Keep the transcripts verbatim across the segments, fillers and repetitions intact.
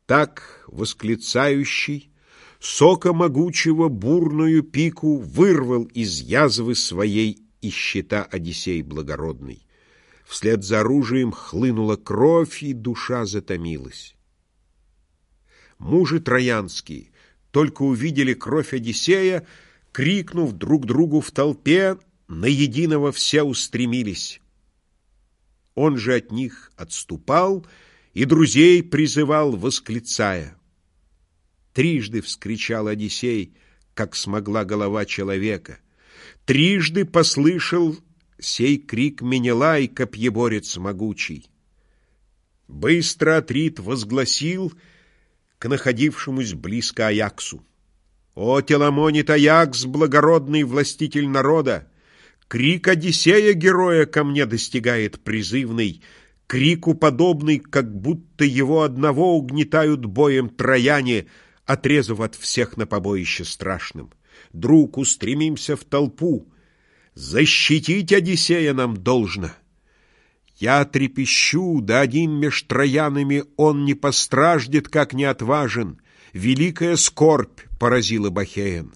Так восклицающий, сока могучего бурную пику вырвал из язвы своей из щита Одиссей благородный. Вслед за оружием хлынула кровь, и душа затомилась. Мужи троянские только увидели кровь Одиссея, крикнув друг другу в толпе, на единого все устремились. Он же от них отступал и друзей призывал, восклицая. Трижды вскричал Одиссей, как смогла голова человека. Трижды послышал сей крик Менелай, копьеборец могучий. Быстро Атрит возгласил к находившемуся близко Аяксу: «О, Теламонит Аякс, благородный властитель народа! Крик Одиссея, героя, ко мне достигает призывный, крику подобный, как будто его одного угнетают боем трояне, отрезав от всех на побоище страшным. Друг, устремимся в толпу. Защитить Одиссея нам должно. Я трепещу, да один меж троянами он не постраждет, как не отважен. Великая скорбь поразила Бахеен».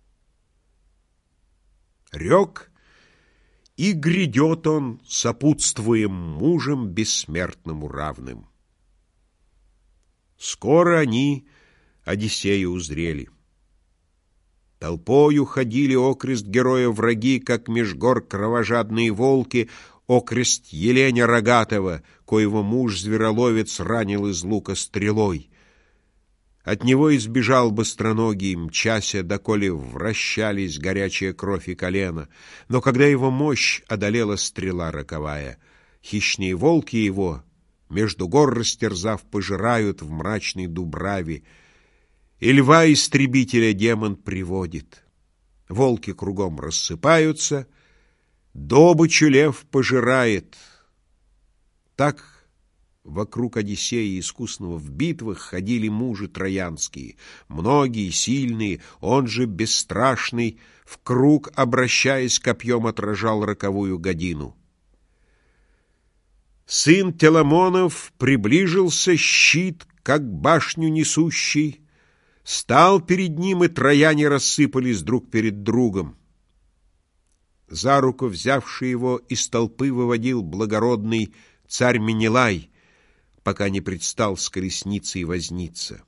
Рек, и грядет он, сопутствуем мужем бессмертному равным. Скоро они Одиссея узрели. Толпою ходили окрест героя враги, как меж гор кровожадные волки, окрест Еленя Рогатого, коего муж-звероловец ранил из лука стрелой. От него избежал быстроногий, мчася, доколе вращались горячая кровь и колено. Но когда его мощь одолела стрела роковая, хищные волки его, между гор растерзав, пожирают в мрачной дубраве, и льва-истребителя демон приводит. Волки кругом рассыпаются, добычу лев пожирает. Так вокруг Одиссея искусного в битвах ходили мужи троянские, многие, сильные, он же бесстрашный, в круг, обращаясь копьем, отражал роковую годину. Сын Теламонов приближился, щит, как башню несущий, стал перед ним, и трояне рассыпались друг перед другом. За руку взявший его из толпы выводил благородный царь Менелай, пока не предстал с колесницей возница.